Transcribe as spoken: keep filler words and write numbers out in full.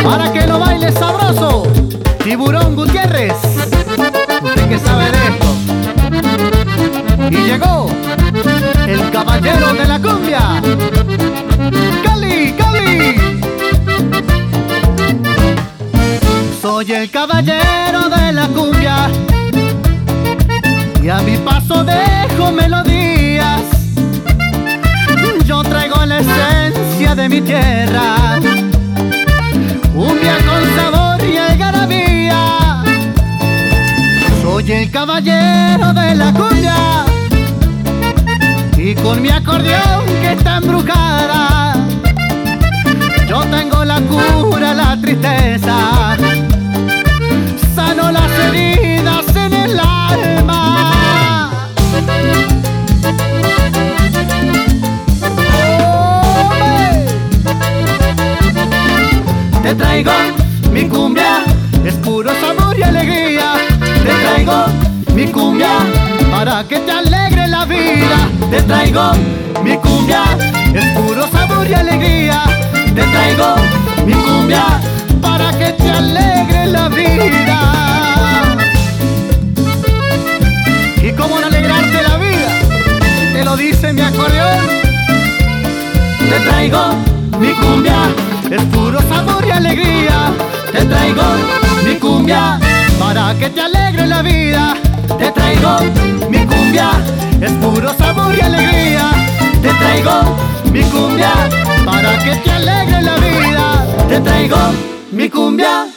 para que lo baile sabroso. Tiburón Gutiérrez, usted que sabe de esto. Y llegó el caballero de la cumbia, Cali, Cali. Soy el caballero de la cumbia y a mi paso dejo melodías. Yo traigo la esencia de mi tierra, cumbia con sabor y algarabía. Soy el caballero de la cumbia y con mi acordeón que está embrujada, yo tengo la cura, la tristeza, sano las heridas en el alma. Te traigo mi cumbia, es puro sabor y alegría. Te traigo mi cumbia para que te alegre la vida. Te traigo mi cumbia, es puro sabor y alegría. Te traigo mi cumbia para que te alegre la vida. ¿Y cómo no alegrarte la vida? Te lo dice mi acordeón. Te traigo mi cumbia, es puro sabor y alegría. Te traigo mi cumbia para que te alegre la vida. Te traigo mi cumbia, es puro sabor y alegría. Te traigo mi cumbia para que te alegre la vida. Te traigo mi cumbia.